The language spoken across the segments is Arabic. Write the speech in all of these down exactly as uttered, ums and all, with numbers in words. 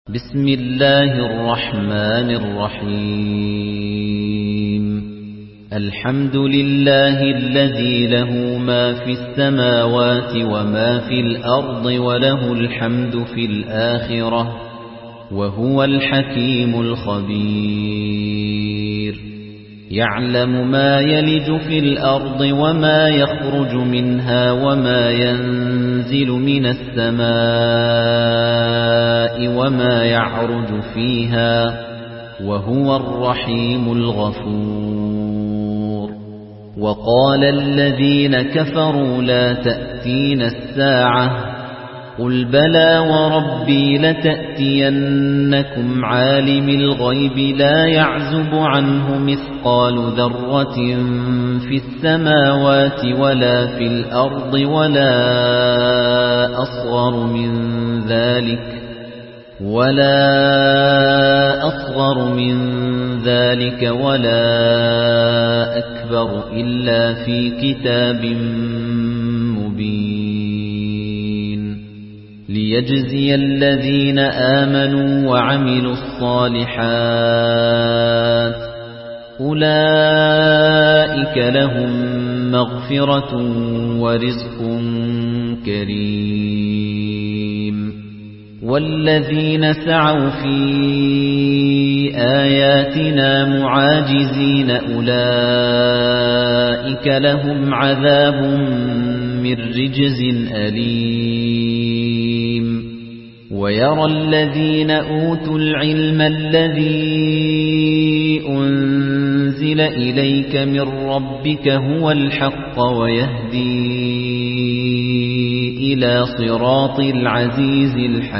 بسم الله الرحمن الرحيم الحمد لله الذي له ما في السماوات وما في الأرض وله الحمد في الآخرة وهو الحكيم الخبير يعلم ما يلج في الأرض وما يخرج منها وما ينزل من السماء وما يعرج فيها وهو الرحيم الغفور وقال الذين كفروا لا تأتين الساعة قل بلى وربي لتأتينكم عالم الغيب لا يعزب عنه مثقال ذرة في السماوات ولا في الأرض ولا أصغر من ذلك ولا أصغر من ذلك ولا أكبر إلا في كتاب مبين ليجزي الذين آمنوا وعملوا الصالحات أولئك لهم مغفرة ورزق كريم والذين سعوا في آياتنا معاجزين أولئك لهم عذاب من رجز أليم ويرى الذين أوتوا العلم الذي أنزل إليك من ربك هو الحق ويهدي إلى صراط العزيز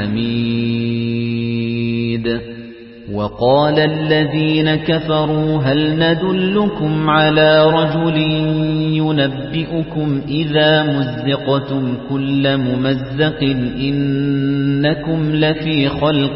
الحميد وقال الذين كفروا هل ندلكم على رجل ينبئكم إذا مزقتم كل ممزق إنكم لفي خلق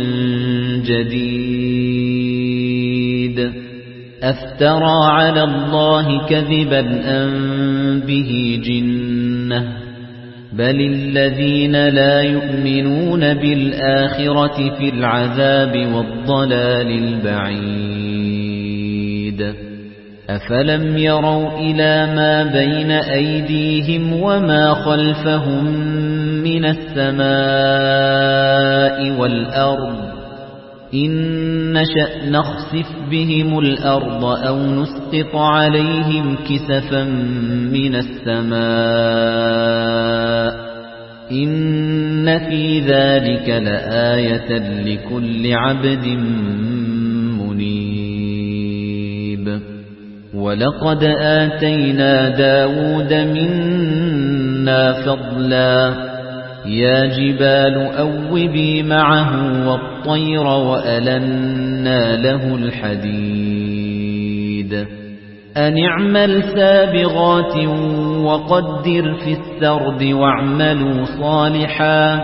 جديد أفترى على الله كذبا أم به جنة بل الذين لا يؤمنون بالآخرة في العذاب والضلال البعيد أفلم يروا إلى ما بين أيديهم وما خلفهم من السماء والأرض إن نشأ نخسف بهم الأرض أو نسقط عليهم كسفا من السماء إن في ذلك لآية لكل عبد منيب ولقد آتينا داود منا فضلا يا جبال أوبي معه والطير وألنا له الحديد أن اعمل سابغات وقدر في السرد واعملوا صالحا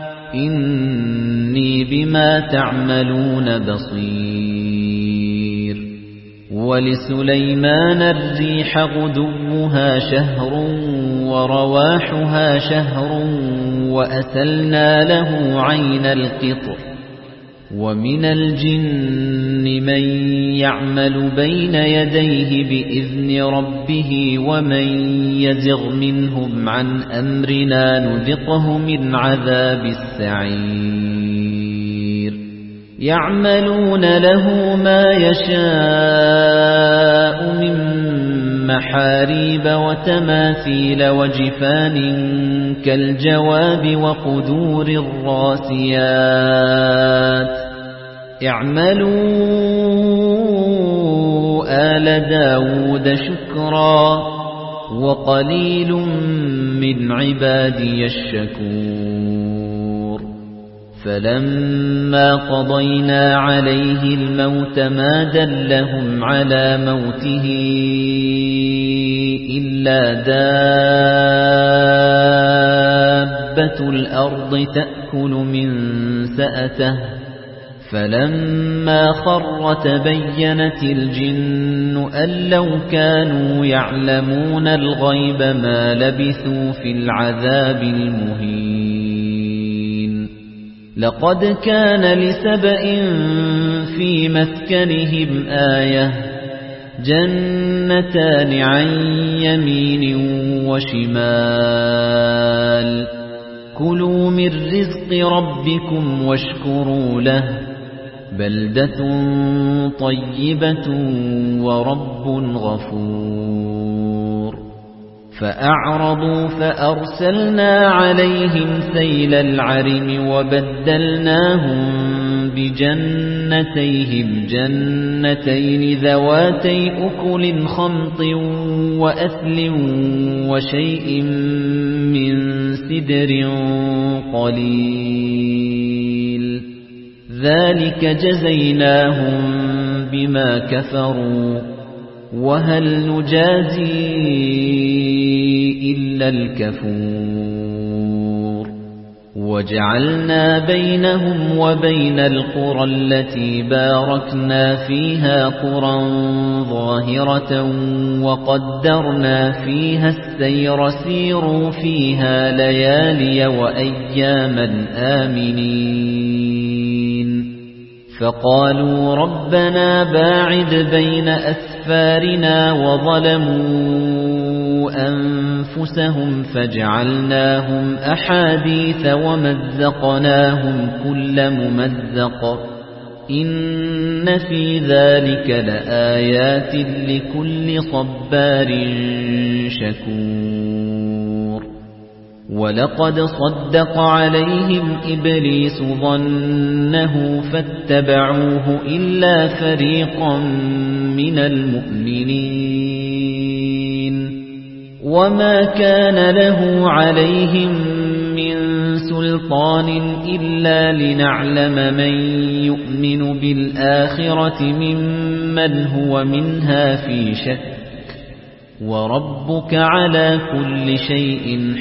إني بما تعملون بصير ولسليمان الريح غدوها شهر ورواحها شهر وأسلنا له عين القطر ومن الجن من يعمل بين يديه بإذن ربه ومن يزغ منهم عن أمرنا نذقه من عذاب السعير يعملون له ما يشاء من محاريب وتماثيل وجفان كالجواب وقدور الراسيات اعملوا آل داود شكرا وقليل من عبادي الشكور فلما قضينا عليه الموت ما دلهم على موته إلا دابة الأرض تأكل من سأته فلما خر تبينت الجن أن لو كانوا يعلمون الغيب ما لبثوا في العذاب المهين لقد كان لسبإ في مسكنهم آية جنتان عن يمين وشمال كلوا من رزق ربكم واشكروا له بلدة طيبة ورب غفور فأعرضوا فأرسلنا عليهم سيل العرم وبدلناهم بجنتيهم جنتين ذواتي أكل خمط وأثل وشيء من سدر قليل ذلك جزيناهم بما كفروا وهل نجازي إلا الكفور وجعلنا بينهم وبين القرى التي باركنا فيها قرى ظاهرة وقدرنا فيها السير سيروا فيها ليالي وأياما آمنين فقالوا ربنا باعد بين أسفارنا وظلموا أنفسهم فجعلناهم أحاديث ومزقناهم كل ممزق إن في ذلك لآيات لكل صبار شكور ولقد صدق عليهم إبليس ظنه فاتبعوه إلا فريقا من المؤمنين وما كان له عليهم من سلطان إلا لنعلم من يؤمن بالآخرة ممن هو منها في شك وربك على كل شيء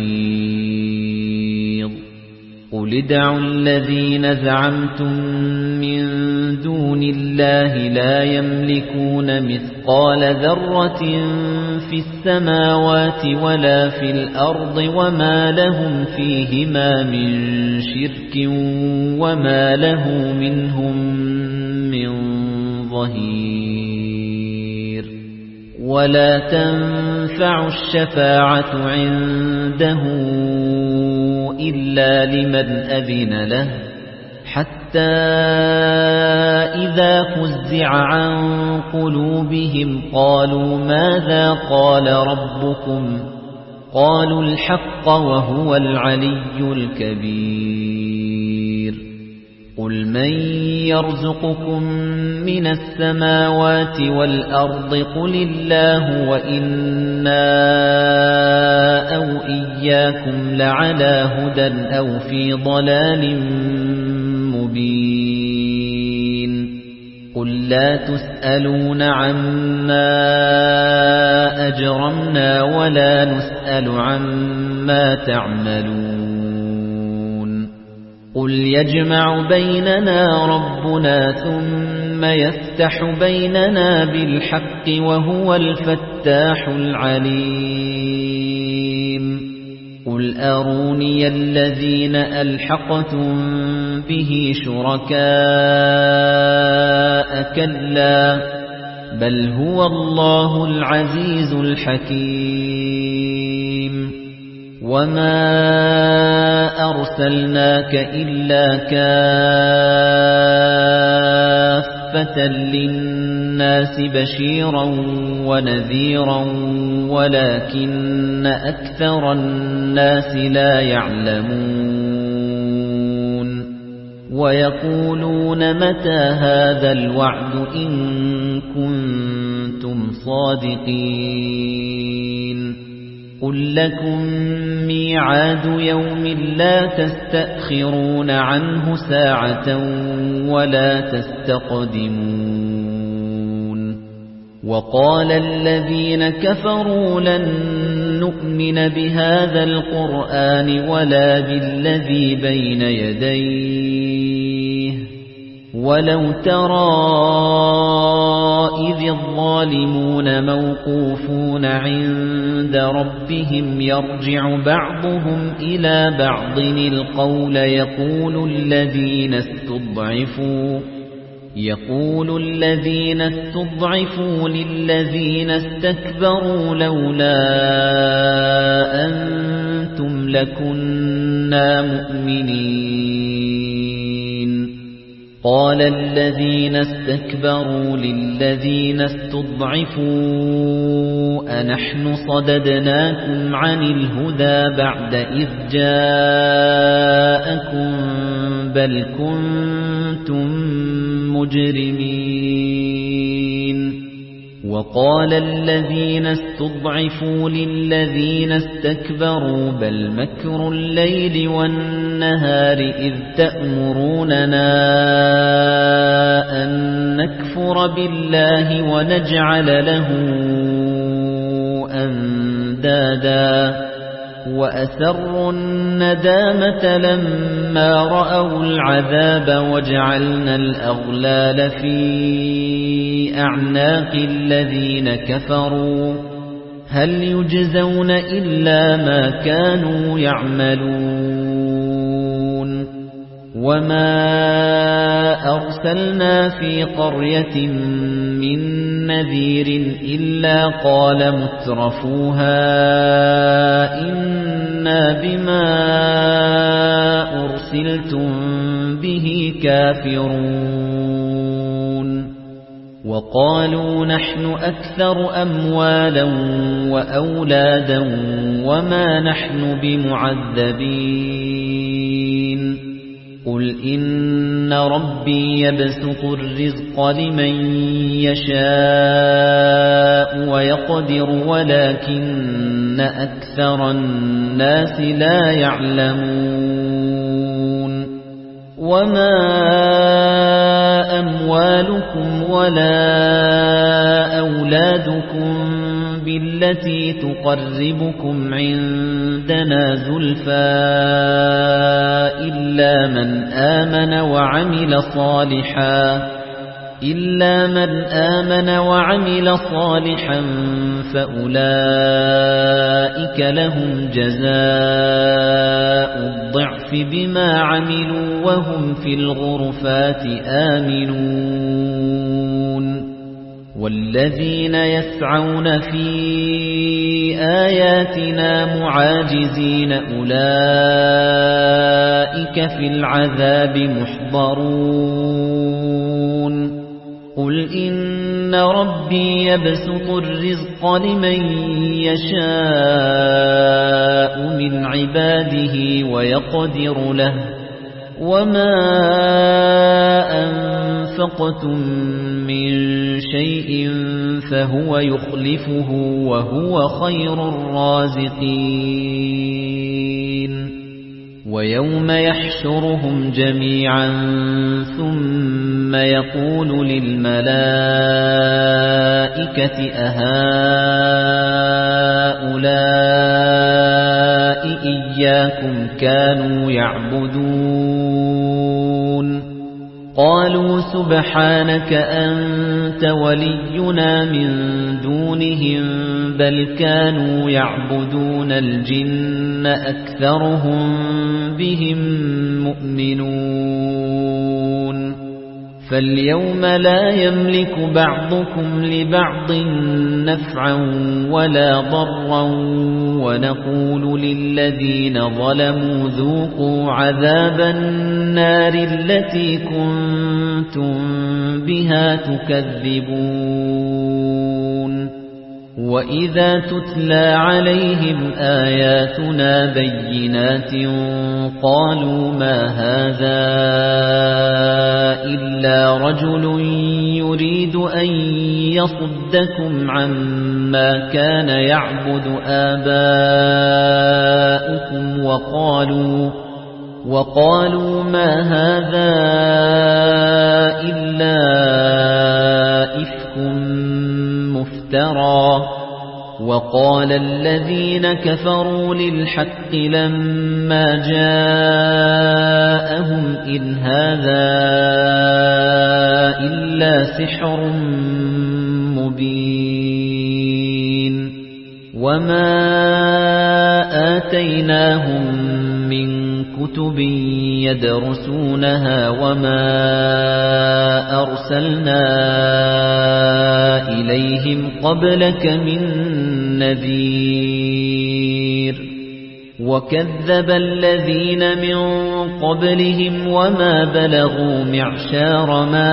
حفيظ قل ادعوا الذين زعمتم من دون الله لا يملكون مثقال ذرة في السماوات ولا في الأرض وما لهم فيهما من شرك وما له منهم من ظهير ولا تنفع الشفاعة عنده إلا لمن أذن له حتى إذا فزع عن قلوبهم قالوا ماذا قال ربكم قالوا الحق وهو العلي الكبير قل من يرزقكم من السماوات والأرض قل الله وإنا أو إياكم لعلى هدى أو في ضلال مبين قل لا تسألون عما أجرمنا ولا نسأل عما تعملون قل يجمع بيننا ربنا ثم يفتح بيننا بالحق وهو الفتاح العليم قل أروني الذين ألحقتم به شركاء كلا بل هو الله العزيز الحكيم وما أرسلناك إلا كافة للناس بشيرا ونذيرا ولكن أكثر الناس لا يعلمون ويقولون متى هذا الوعد إن كنتم صادقين قل لكم ميعاد يوم لا تستأخرون عنه ساعة ولا تستقدمون وقال الذين كفروا لن نؤمن بهذا القرآن ولا بالذي بين يديه ولو ترى إِذِ الظَّالِمُونَ مَوْقُوفُونَ عِندَ رَبِّهِمْ يَرْجِعُ بَعْضُهُمْ إِلَى بَعْضٍ الْقَوْلَ يَقُولُ الَّذِينَ اسْتُضْعِفُوا يَقُولُ الَّذِينَ اسْتُضْعِفُوا لِلَّذِينَ اسْتَكْبَرُوا لَوْلَا أَنْتُمْ لَكُنَّا مُؤْمِنِينَ قَالَ الَّذِينَ اسْتَكْبَرُوا لِلَّذِينَ اسْتُضْعِفُوا أَنَحْنُ صَدَدْنَاكُمْ عَنِ الْهُدَى بَعْدَ إِذْ جَاءَكُمْ بَلْ كُنْتُمْ مُجْرِمِينَ وَقَالَ الَّذِينَ اسْتُضْعِفُوا لِلَّذِينَ اسْتَكْبَرُوا بَلْ مَكْرُ اللَّيْلِ وَالنَّهَارِ إِذْ تَأْمُرُونَنَا أَن نَّكْفُرَ بِاللَّهِ وَنَجْعَلَ لَهُ أَندَادًا وَأَسَرُّوا النَّدَامَةَ لَمَّا رَأَوُا الْعَذَابَ وَجَعَلْنَا الْأَغْلَالَ فِي أَعْنَاقِ الَّذِينَ كَفَرُوا هَلْ يُجْزَوْنَ إِلَّا مَا كَانُوا يَعْمَلُونَ وَمَا أَرْسَلْنَا فِي قَرْيَةٍ مِّن نَّذِيرٍ إِلَّا قَالَ مُتْرَفُوهَا إِنَّا بِمَا أُرْسِلْتُم بِهِ كَافِرُونَ وَقَالُوا نَحْنُ أَكْثَرُ أَمْوَالًا وَأَوْلَادًا وَمَا نَحْنُ بِمُعَذَّبِينَ قُلْ إِنَّ رَبِّي يَبْسُطُ الرِّزْقَ لِمَن يَشَاءُ وَيَقْدِرُ وَلَكِنَّ أَكْثَرَ النَّاسِ لَا يَعْلَمُونَ وَمَا أَمْوَالُكُمْ وَلَا أَوْلَادُكُمْ بِالَّتِي تُقَرِّبُكُمْ عِندَنَا زُلْفَىٰ إِلَّا مَنْ آمَنَ وَعَمِلَ صَالِحًا إِلَّا مَنْ آمَنَ وَعَمِلَ صَالِحًا فَأُولَئِكَ لَهُمْ جَزَاءُ الضِّعْفِ بِمَا عَمِلُوا وَهُمْ فِي الْغُرُفَاتِ آمِنُونَ وَالَّذِينَ يَسْعَوْنَ فِي آيَاتِنَا مُعَاجِزِينَ أُولَئِكَ فِي الْعَذَابِ مُحْضَرُونَ قُلْ إِنَّ رَبِّي يَبْسُطُ الرِّزْقَ لِمَن يَشَاءُ مِنْ عِبَادِهِ وَيَقْدِرُ لَهُ وَمَا أَنفَقْتُم مِّن شَيْءٍ فَهُوَ يُخْلِفُهُ وَهُوَ خَيْرُ الرَّازِقِينَ وَيَوْمَ يَحْشُرُهُمْ جَمِيعًا ثُمَّ يَقُولُ لِلْمَلَائِكَةِ أَهَؤُلَاءِ إِيَّاكُمْ كَانُوا يَعْبُدُونَ قَالُوا سُبْحَانَكَ أَنْتَ وَلِيُّنَا مِنْ دُونِهِمْ بَلْ كَانُوا يَعْبُدُونَ الْجِنَّ أَكْثَرُهُمْ بِهِمْ مُؤْمِنُونَ فَالْيَوْمَ لَا يَمْلِكُ بَعْضُكُمْ لِبَعْضٍ نَفْعًا وَلَا ضَرًّا وَنَقُولُ لِلَّذِينَ ظَلَمُوا ذُوقُوا عَذَابَ النَّارِ الَّتِي كُنتُم بِهَا تُكَذِّبُونَ وَإِذَا تُتْلَى عَلَيْهِمْ آيَاتُنَا بَيِّنَاتٍ قَالُوا مَا هَذَا إِلَّا رَجُلٌ يُرِيدُ أَن يَصُدَّكُمْ عَمَّا كَانَ يَعْبُدُ آبَاؤُكُمْ وَقَالُوا وَقَالُوا مَا هَذَا إِلَّا إِفْكٌ مُفْتَرًى وَقَالَ الَّذِينَ كَفَرُوا لِلْحَقِّ لَمَّا جَاءَهُمْ إِنْ هَذَا إِلَّا سِحْرٌ وَمَا آتَيْنَاهُم مِّن كُتُبٍ يَدْرُسُونَهَا وَمَا أَرْسَلْنَا إِلَيْهِمْ قَبْلَكَ مِن نَّذِيرٍ وَكَذَّبَ الَّذِينَ مِن قَبْلِهِمْ وَمَا بَلَغُوا مِعْشَارَ مَا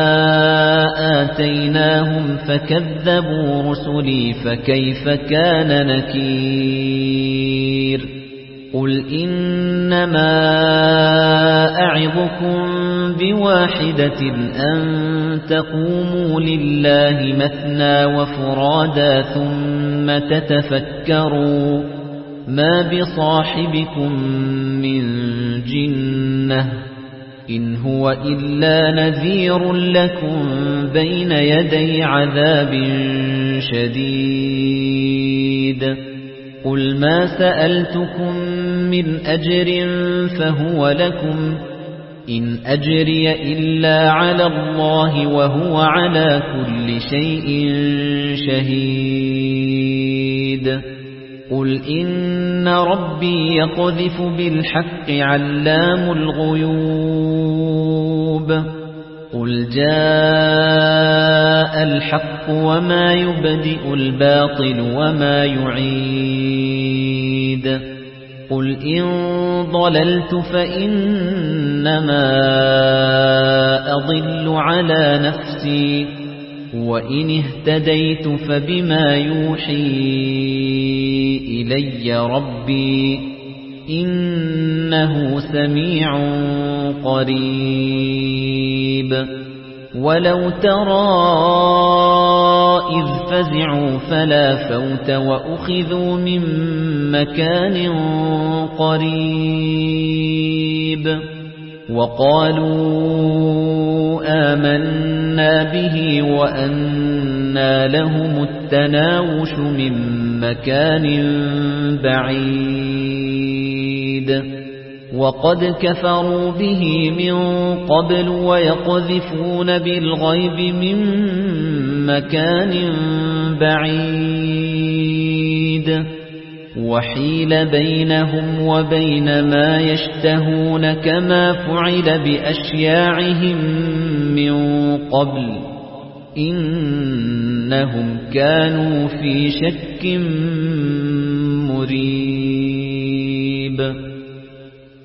آتَيْنَاهُمْ فَكَذَّبُوا رُسُلِي فَكَيْفَ كَانَ نَكِيرِ قُلْ إِنَّمَا أَعِظُكُم بِوَاحِدَةٍ أَن تَقُومُوا لِلَّهِ مَثْنَى وَفُرَادَى ثُمَّ تَتَفَكَّرُوا مَا بِصَاحِبِكُم مِّن جِنَّةٍ إِنْ هُوَ إِلَّا نَذِيرٌ لَّكُم بَيْنَ يَدَيْ عَذَابٍ شَدِيدٍ قُلْ مَا سَأَلْتُكُم مِّنْ أَجْرٍ فَهُوَ لَكُمْ إِنْ أَجْرِيَ إِلَّا عَلَى اللَّهِ وَهُوَ عَلَى كُلِّ شَيْءٍ شَهِيدٌ قُلْ إِنَّ رَبِّي يَقْذِفُ بِالْحَقِّ عَلَّامُ الْغُيُوبِ قُلْ جَاءَ الْحَقُّ وَمَا يُبْدِئُ الْبَاطِلُ وَمَا يُعِيدُ قُلْ إِن ضَلَلْتُ فَإِنَّمَا أَضِلُّ عَلَى نَفْسِي وَإِنِ اهْتَدَيْتُ فَبِمَا يُوحِي إِلَيَّ رَبِّي إِنَّهُ سَمِيعٌ قَرِيبٌ وَلَوْ تَرَىٰ إِذْ فَزِعُوا فَلَا فَوْتَ وَأُخِذُوا مِن مَّكَانٍ قَرِيبٍ وَقَالُوا آمَنَّا بِهِ وَأَنَّىٰ لَهُمُ التَّنَاوُشُ مِن مَّكَانٍ بَعِيدٍ وَقَدْ كَفَرُوا بِهِ مِن قَبْلُ وَيَقْذِفُونَ بِالْغَيْبِ مِن مَّكَانٍ بَعِيدٍ وَحِيلَ بَيْنَهُمْ وَبَيْنَ مَا يَشْتَهُونَ كَمَا فُعِلَ بِأَشْيَاعِهِم مِّن قَبْلُ إِنَّهُمْ كَانُوا فِي شَكٍّ مُّرِيبٍ